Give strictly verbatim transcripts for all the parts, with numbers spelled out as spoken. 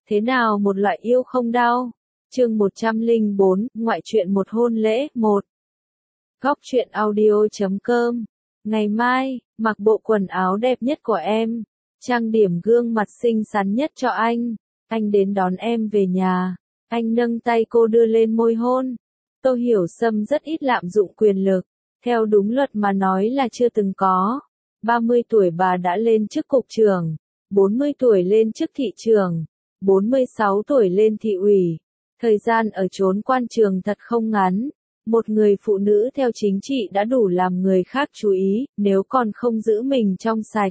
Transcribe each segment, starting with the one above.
Thế nào một loại yêu không đau? Chương một trăm lẻ bốn, ngoại truyện một hôn lễ, một. Góc truyện audio chấm com. Ngày mai, mặc bộ quần áo đẹp nhất của em, trang điểm gương mặt xinh xắn nhất cho anh. Anh đến đón em về nhà. Anh nâng tay cô đưa lên môi hôn. Tô Hiểu Sâm rất ít lạm dụng quyền lực. Theo đúng luật mà nói là chưa từng có. ba mươi tuổi bà đã lên chức cục trưởng, bốn mươi tuổi lên chức thị trưởng, bốn mươi sáu tuổi lên thị ủy. Thời gian ở chốn quan trường thật không ngắn. Một người phụ nữ theo chính trị đã đủ làm người khác chú ý, nếu còn không giữ mình trong sạch.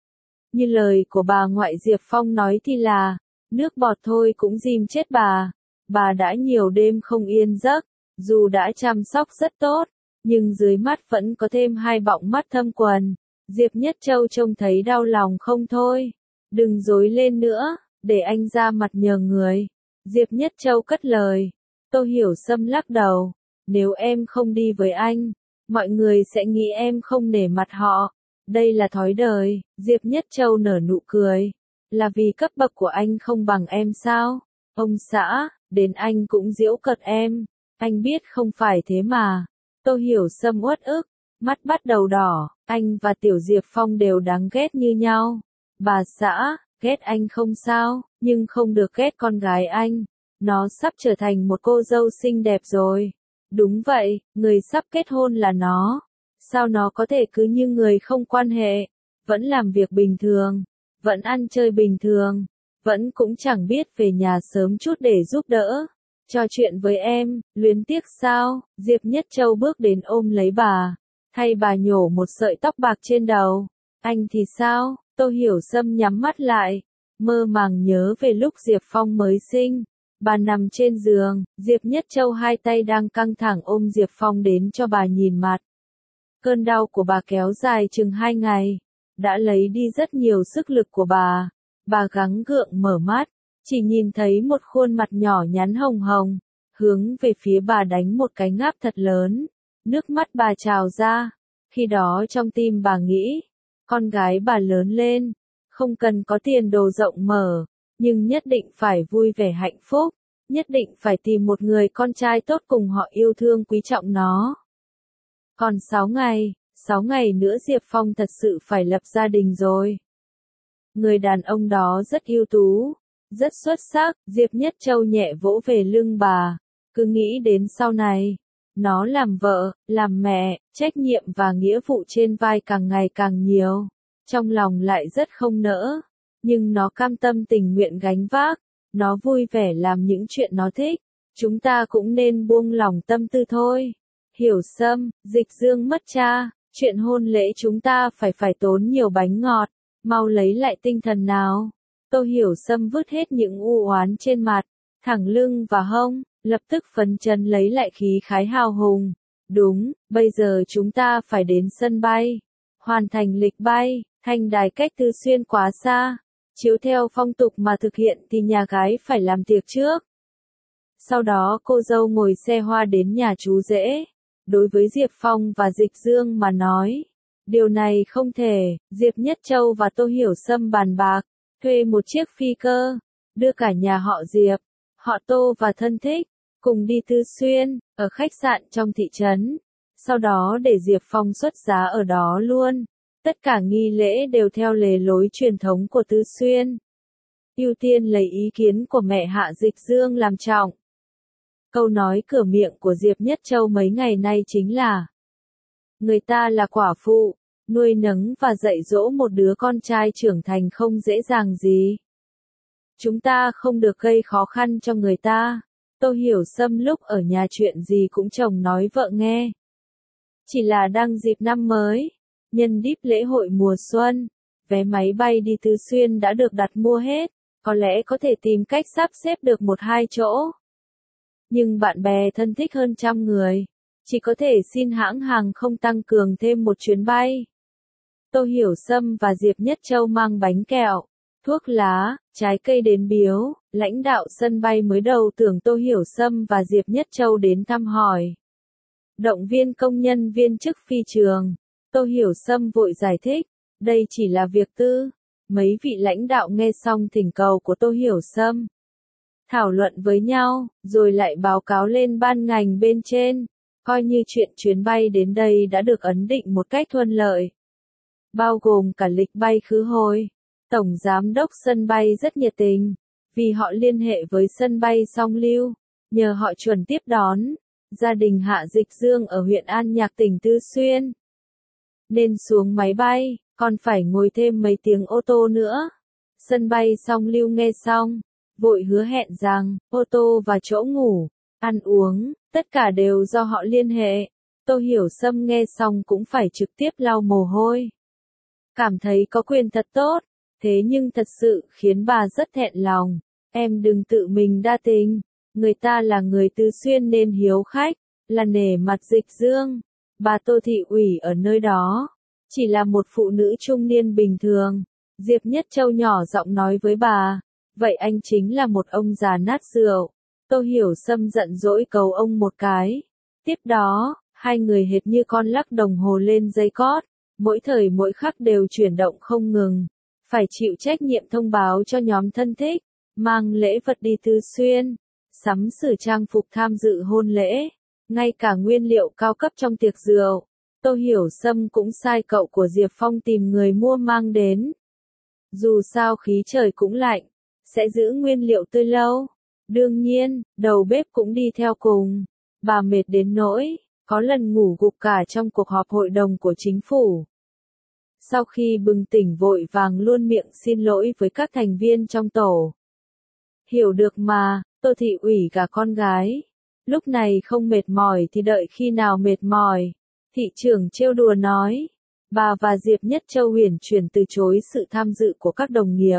Như lời của bà ngoại Diệp Phong nói thì là, nước bọt thôi cũng dìm chết bà. Bà đã nhiều đêm không yên giấc, dù đã chăm sóc rất tốt, nhưng dưới mắt vẫn có thêm hai bọng mắt thâm quầng. Diệp Nhất Châu trông thấy đau lòng không thôi. Đừng dối lên nữa, để anh ra mặt nhờ người. Diệp Nhất Châu cất lời. Tô Hiểu Sâm lắc đầu. Nếu em không đi với anh, mọi người sẽ nghĩ em không nể mặt họ. Đây là thói đời. Diệp Nhất Châu nở nụ cười. Là vì cấp bậc của anh không bằng em sao? Ông xã, đến anh cũng giễu cợt em. Anh biết không phải thế mà. Tô Hiểu Sâm uất ức, mắt bắt đầu đỏ. Anh và Tiểu Diệp Phong đều đáng ghét như nhau. Bà xã, ghét anh không sao, nhưng không được ghét con gái anh. Nó sắp trở thành một cô dâu xinh đẹp rồi. Đúng vậy, người sắp kết hôn là nó. Sao nó có thể cứ như người không quan hệ, vẫn làm việc bình thường, vẫn ăn chơi bình thường, vẫn cũng chẳng biết về nhà sớm chút để giúp đỡ. Trò chuyện với em, luyến tiếc sao? Diệp Nhất Châu bước đến ôm lấy bà, thay bà nhổ một sợi tóc bạc trên đầu. Anh thì sao? Tô Hiểu Sâm nhắm mắt lại, mơ màng nhớ về lúc Diệp Phong mới sinh. Bà nằm trên giường, Diệp Nhất Châu hai tay đang căng thẳng ôm Diệp Phong đến cho bà nhìn mặt. Cơn đau của bà kéo dài chừng hai ngày, đã lấy đi rất nhiều sức lực của bà. Bà gắng gượng mở mắt, chỉ nhìn thấy một khuôn mặt nhỏ nhắn hồng hồng, hướng về phía bà đánh một cái ngáp thật lớn. Nước mắt bà trào ra, khi đó trong tim bà nghĩ, con gái bà lớn lên, không cần có tiền đồ rộng mở, nhưng nhất định phải vui vẻ hạnh phúc, nhất định phải tìm một người con trai tốt cùng họ yêu thương quý trọng nó. Còn sáu ngày, sáu ngày nữa Diệp Phong thật sự phải lập gia đình rồi. Người đàn ông đó rất ưu tú, rất xuất sắc. Diệp Nhất Châu nhẹ vỗ về lưng bà, cứ nghĩ đến sau này, nó làm vợ, làm mẹ, trách nhiệm và nghĩa vụ trên vai càng ngày càng nhiều. Trong lòng lại rất không nỡ, nhưng nó cam tâm tình nguyện gánh vác, nó vui vẻ làm những chuyện nó thích. Chúng ta cũng nên buông lòng tâm tư thôi. Hiểu Sâm, Dịch Dương mất cha, chuyện hôn lễ chúng ta phải phải tốn nhiều bánh ngọt, mau lấy lại tinh thần nào. Tô Hiểu Sâm vứt hết những u oán trên mặt, thẳng lưng và hông, lập tức phấn chấn lấy lại khí khái hào hùng. Đúng, bây giờ chúng ta phải đến sân bay, hoàn thành lịch bay. Thanh Đài cách Tư Xuyên quá xa, chiếu theo phong tục mà thực hiện thì nhà gái phải làm tiệc trước. Sau đó cô dâu ngồi xe hoa đến nhà chú rể. Đối với Diệp Phong và Dịch Dương mà nói, điều này không thể. Diệp Nhất Châu và Tô Hiểu Sâm bàn bạc, thuê một chiếc phi cơ, đưa cả nhà họ Diệp, họ Tô và thân thích, cùng đi Tư Xuyên, ở khách sạn trong thị trấn. Sau đó để Diệp Phong xuất giá ở đó luôn. Tất cả nghi lễ đều theo lề lối truyền thống của Tư Xuyên. Ưu tiên lấy ý kiến của mẹ Hạ Dịch Dương làm trọng. Câu nói cửa miệng của Diệp Nhất Châu mấy ngày nay chính là: người ta là quả phụ, nuôi nấng và dạy dỗ một đứa con trai trưởng thành không dễ dàng gì. Chúng ta không được gây khó khăn cho người ta. Tô Hiểu Sâm lúc ở nhà chuyện gì cũng chồng nói vợ nghe. Chỉ là đang dịp năm mới, nhân dịp lễ hội mùa xuân, vé máy bay đi Tư Xuyên đã được đặt mua hết, có lẽ có thể tìm cách sắp xếp được một hai chỗ. Nhưng bạn bè thân thích hơn trăm người, chỉ có thể xin hãng hàng không tăng cường thêm một chuyến bay. Tô Hiểu Sâm và Diệp Nhất Châu mang bánh kẹo, thuốc lá, trái cây đến biếu. Lãnh đạo sân bay mới đầu tưởng Tô Hiểu Sâm và Diệp Nhất Châu đến thăm hỏi, động viên công nhân viên chức phi trường. Tô Hiểu Sâm vội giải thích, đây chỉ là việc tư. Mấy vị lãnh đạo nghe xong thỉnh cầu của Tô Hiểu Sâm, thảo luận với nhau, rồi lại báo cáo lên ban ngành bên trên, coi như chuyện chuyến bay đến đây đã được ấn định một cách thuận lợi. Bao gồm cả lịch bay khứ hồi. Tổng giám đốc sân bay rất nhiệt tình, vì họ liên hệ với sân bay Song Lưu, nhờ họ chuẩn tiếp đón gia đình Hạ Dịch Dương ở huyện An Nhạc tỉnh Tư Xuyên. Nên xuống máy bay, còn phải ngồi thêm mấy tiếng ô tô nữa. Sân bay Song Lưu nghe xong, vội hứa hẹn rằng, ô tô và chỗ ngủ, ăn uống, tất cả đều do họ liên hệ. Tô Hiểu Sâm nghe xong cũng phải trực tiếp lau mồ hôi. Cảm thấy có quyền thật tốt, thế nhưng thật sự khiến bà rất thẹn lòng. Em đừng tự mình đa tình, người ta là người Tư Xuyên nên hiếu khách, là nể mặt Dịch Dương. Bà Tô Thị Ủy ở nơi đó, chỉ là một phụ nữ trung niên bình thường. Diệp Nhất Châu nhỏ giọng nói với bà, vậy anh chính là một ông già nát rượu. Tô Hiểu Sâm giận dỗi cầu ông một cái. Tiếp đó, hai người hệt như con lắc đồng hồ lên dây cót, mỗi thời mỗi khắc đều chuyển động không ngừng. Phải chịu trách nhiệm thông báo cho nhóm thân thích, mang lễ vật đi Tư Xuyên, sắm sửa trang phục tham dự hôn lễ, ngay cả nguyên liệu cao cấp trong tiệc rượu. Tô Hiểu Sâm cũng sai cậu của Diệp Phong tìm người mua mang đến. Dù sao khí trời cũng lạnh, sẽ giữ nguyên liệu tươi lâu. Đương nhiên, đầu bếp cũng đi theo cùng. Bà mệt đến nỗi, có lần ngủ gục cả trong cuộc họp hội đồng của chính phủ. Sau khi bừng tỉnh vội vàng luôn miệng xin lỗi với các thành viên trong tổ. Hiểu được mà, Tô Thị Ủy cả con gái. Lúc này không mệt mỏi thì đợi khi nào mệt mỏi. Thị trưởng trêu đùa nói. Bà và Diệp Nhất Châu huyền chuyển từ chối sự tham dự của các đồng nghiệp.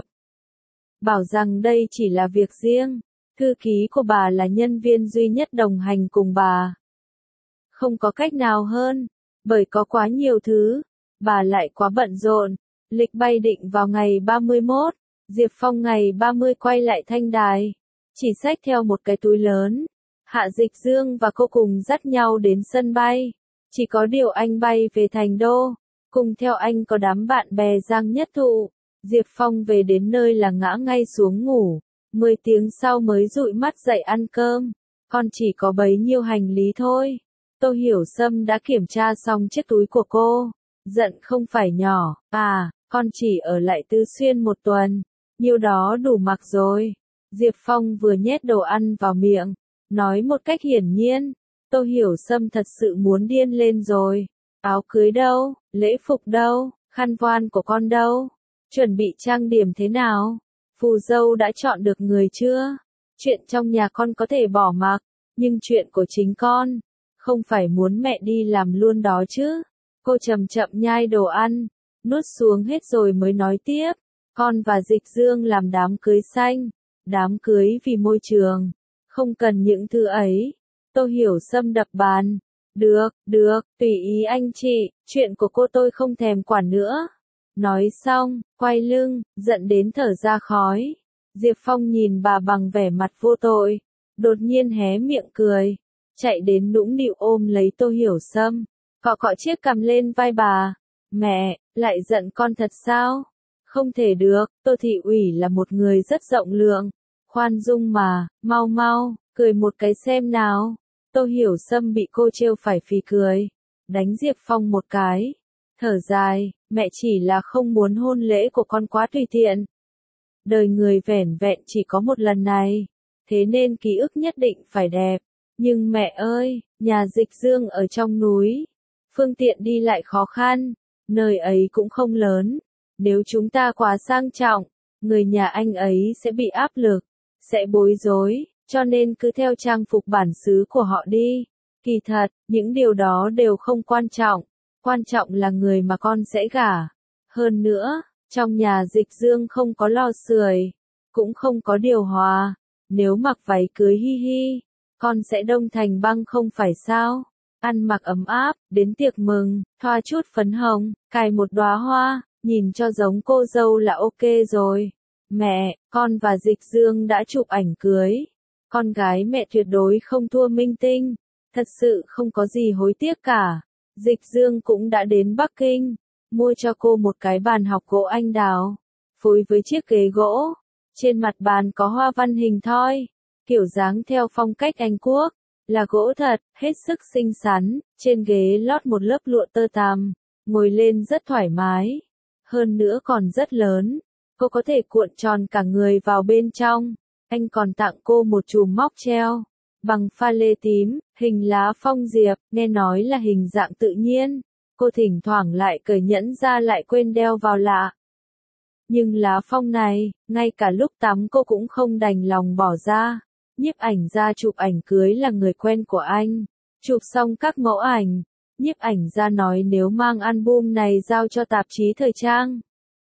Bảo rằng đây chỉ là việc riêng. Thư ký của bà là nhân viên duy nhất đồng hành cùng bà. Không có cách nào hơn, bởi có quá nhiều thứ. Bà lại quá bận rộn. Lịch bay định vào ngày ba mươi mốt, Diệp Phong ngày ba mươi quay lại Thanh Đài. Chỉ xách theo một cái túi lớn. Hạ Dịch Dương và cô cùng dắt nhau đến sân bay. Chỉ có điều anh bay về Thành Đô. Cùng theo anh có đám bạn bè Giang Nhất Thụ. Diệp Phong về đến nơi là ngã ngay xuống ngủ. Mười tiếng sau mới dụi mắt dậy ăn cơm. Con chỉ có bấy nhiêu hành lý thôi. Tô Hiểu Sâm đã kiểm tra xong chiếc túi của cô. Giận không phải nhỏ. À, con chỉ ở lại Tư Xuyên một tuần. Nhiêu đó đủ mặc rồi. Diệp Phong vừa nhét đồ ăn vào miệng. Nói một cách hiển nhiên. Tô Hiểu Sâm thật sự muốn điên lên rồi. Áo cưới đâu? Lễ phục đâu? Khăn voan của con đâu? Chuẩn bị trang điểm thế nào? Phù dâu đã chọn được người chưa? Chuyện trong nhà con có thể bỏ mặc, nhưng chuyện của chính con, không phải muốn mẹ đi làm luôn đó chứ. Cô chậm chậm nhai đồ ăn, nuốt xuống hết rồi mới nói tiếp. Con và Dịch Dương làm đám cưới xanh, đám cưới vì môi trường, không cần những thứ ấy. Tô Hiểu Sâm đập bàn. Được, được, tùy ý anh chị, chuyện của cô tôi không thèm quản nữa. Nói xong, quay lưng, giận đến thở ra khói. Diệp Phong nhìn bà bằng vẻ mặt vô tội, đột nhiên hé miệng cười, chạy đến nũng nịu ôm lấy Tô Hiểu Sâm, cọ cọ chiếc cằm lên vai bà. Mẹ, lại giận con thật sao? Không thể được, Tô Thị Ủy là một người rất rộng lượng, khoan dung mà, mau mau, cười một cái xem nào. Tô Hiểu Sâm bị cô trêu phải phì cười, đánh Diệp Phong một cái, thở dài, mẹ chỉ là không muốn hôn lễ của con quá tùy tiện. Đời người vẻn vẹn chỉ có một lần này, thế nên ký ức nhất định phải đẹp. Nhưng mẹ ơi, nhà Dịch Dương ở trong núi, phương tiện đi lại khó khăn, nơi ấy cũng không lớn. Nếu chúng ta quá sang trọng, người nhà anh ấy sẽ bị áp lực, sẽ bối rối, cho nên cứ theo trang phục bản xứ của họ đi. Kỳ thật, những điều đó đều không quan trọng, quan trọng là người mà con sẽ gả. Hơn nữa, trong nhà Dịch Dương không có lò sưởi, cũng không có điều hòa. Nếu mặc váy cưới hi hi, con sẽ đông thành băng không phải sao? Ăn mặc ấm áp, đến tiệc mừng, thoa chút phấn hồng, cài một đóa hoa, nhìn cho giống cô dâu là ok rồi. Mẹ, con và Dịch Dương đã chụp ảnh cưới. Con gái mẹ tuyệt đối không thua minh tinh. Thật sự không có gì hối tiếc cả. Dịch Dương cũng đã đến Bắc Kinh, mua cho cô một cái bàn học gỗ anh đào, phối với chiếc ghế gỗ. Trên mặt bàn có hoa văn hình thoi, kiểu dáng theo phong cách Anh Quốc, là gỗ thật, hết sức xinh xắn, trên ghế lót một lớp lụa tơ tằm, ngồi lên rất thoải mái, hơn nữa còn rất lớn, cô có thể cuộn tròn cả người vào bên trong. Anh còn tặng cô một chùm móc treo, bằng pha lê tím, hình lá phong diệp, nghe nói là hình dạng tự nhiên. Cô thỉnh thoảng lại cởi nhẫn ra lại quên đeo vào lạ. Nhưng lá phong này, ngay cả lúc tắm cô cũng không đành lòng bỏ ra. Nhiếp ảnh gia chụp ảnh cưới là người quen của anh. Chụp xong các mẫu ảnh, nhiếp ảnh gia nói nếu mang album này giao cho tạp chí thời trang.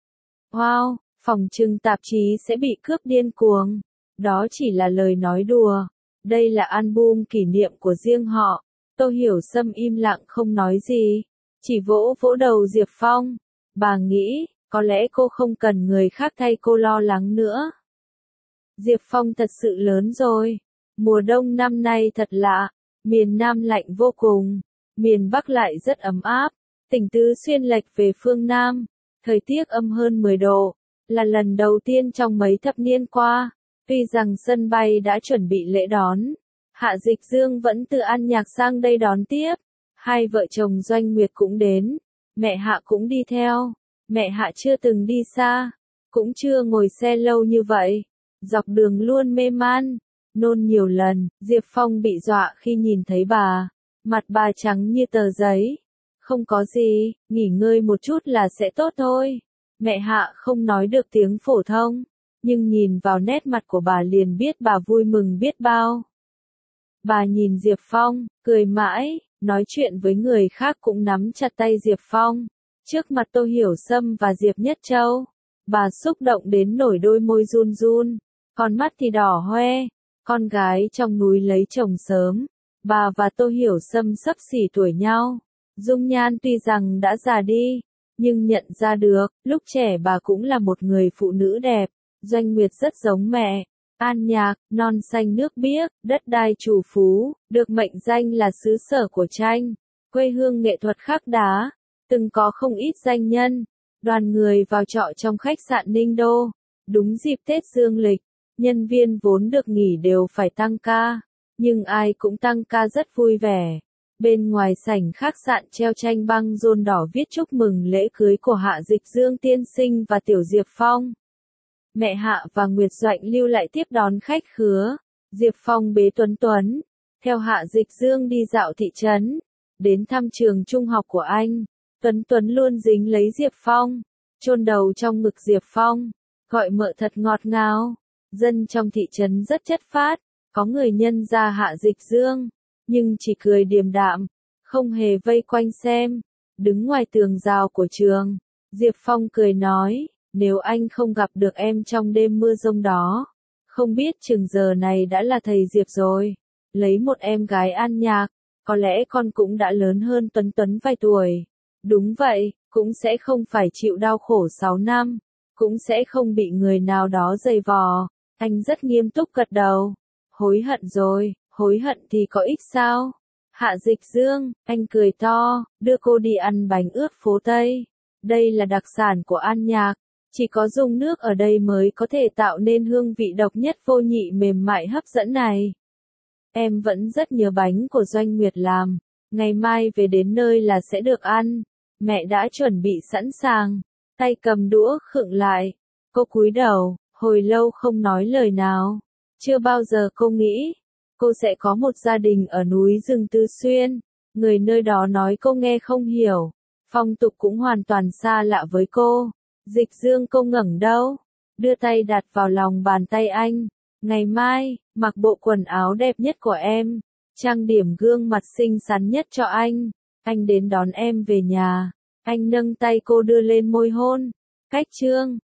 Wow, phòng trưng tạp chí sẽ bị cướp điên cuồng. Đó chỉ là lời nói đùa. Đây là album kỷ niệm của riêng họ. Tô Hiểu Sâm im lặng không nói gì, chỉ vỗ vỗ đầu Diệp Phong. Bà nghĩ, có lẽ cô không cần người khác thay cô lo lắng nữa. Diệp Phong thật sự lớn rồi. Mùa đông năm nay thật lạ. Miền Nam lạnh vô cùng. Miền Bắc lại rất ấm áp. Tỉnh Tứ Xuyên lệch về phương Nam. Thời tiết âm hơn mười độ. Là lần đầu tiên trong mấy thập niên qua. Tuy rằng sân bay đã chuẩn bị lễ đón, Hạ Dịch Dương vẫn tự ăn nhạc sang đây đón tiếp. Hai vợ chồng Doanh Nguyệt cũng đến. Mẹ Hạ cũng đi theo. Mẹ Hạ chưa từng đi xa. Cũng chưa ngồi xe lâu như vậy. Dọc đường luôn mê man. Nôn nhiều lần. Diệp Phong bị dọa khi nhìn thấy bà. Mặt bà trắng như tờ giấy. Không có gì, nghỉ ngơi một chút là sẽ tốt thôi. Mẹ Hạ không nói được tiếng phổ thông. Nhưng nhìn vào nét mặt của bà liền biết bà vui mừng biết bao. Bà nhìn Diệp Phong, cười mãi, nói chuyện với người khác cũng nắm chặt tay Diệp Phong. Trước mặt Tô Hiểu Sâm và Diệp Nhất Châu, bà xúc động đến nổi đôi môi run run, con mắt thì đỏ hoe. Con gái trong núi lấy chồng sớm, bà và Tô Hiểu Sâm xấp xỉ tuổi nhau. Dung nhan tuy rằng đã già đi, nhưng nhận ra được, lúc trẻ bà cũng là một người phụ nữ đẹp. Doanh Nguyệt rất giống mẹ. An Nhạc, non xanh nước biếc, đất đai trù phú, được mệnh danh là xứ sở của tranh, quê hương nghệ thuật khắc đá. Từng có không ít danh nhân, đoàn người vào trọ trong khách sạn Ninh Đô. Đúng dịp Tết Dương lịch, nhân viên vốn được nghỉ đều phải tăng ca, nhưng ai cũng tăng ca rất vui vẻ. Bên ngoài sảnh khách sạn treo tranh băng rôn đỏ viết chúc mừng lễ cưới của Hạ Dịch Dương tiên sinh và Tiểu Diệp Phong. Mẹ Hạ và Nguyệt Doạnh lưu lại tiếp đón khách khứa. Diệp Phong bế Tuấn Tuấn, theo Hạ Dịch Dương đi dạo thị trấn, đến thăm trường trung học của anh. Tuấn Tuấn luôn dính lấy Diệp Phong, chôn đầu trong ngực Diệp Phong, gọi mợ thật ngọt ngào. Dân trong thị trấn rất chất phác, có người nhân ra Hạ Dịch Dương, nhưng chỉ cười điềm đạm, không hề vây quanh xem. Đứng ngoài tường rào của trường, Diệp Phong cười nói, nếu anh không gặp được em trong đêm mưa giông đó, không biết chừng giờ này đã là thầy Diệp rồi. Lấy một em gái An Nhạc, có lẽ con cũng đã lớn hơn Tuấn Tuấn vài tuổi. Đúng vậy, cũng sẽ không phải chịu đau khổ sáu năm, cũng sẽ không bị người nào đó giày vò. Anh rất nghiêm túc gật đầu. Hối hận rồi, hối hận thì có ích sao? Hạ Dịch Dương, anh cười to, đưa cô đi ăn bánh ướt phố Tây. Đây là đặc sản của An Nhạc. Chỉ có dùng nước ở đây mới có thể tạo nên hương vị độc nhất vô nhị mềm mại hấp dẫn này. Em vẫn rất nhớ bánh của Doanh Nguyệt làm. Ngày mai về đến nơi là sẽ được ăn. Mẹ đã chuẩn bị sẵn sàng. Tay cầm đũa khựng lại. Cô cúi đầu, hồi lâu không nói lời nào. Chưa bao giờ cô nghĩ, cô sẽ có một gia đình ở núi rừng Tứ Xuyên. Người nơi đó nói cô nghe không hiểu. Phong tục cũng hoàn toàn xa lạ với cô. Dịch Dương cô ngẩng đầu, đưa tay đặt vào lòng bàn tay anh. Ngày mai, mặc bộ quần áo đẹp nhất của em, trang điểm gương mặt xinh xắn nhất cho anh. Anh đến đón em về nhà. Anh nâng tay cô đưa lên môi hôn. Cách chương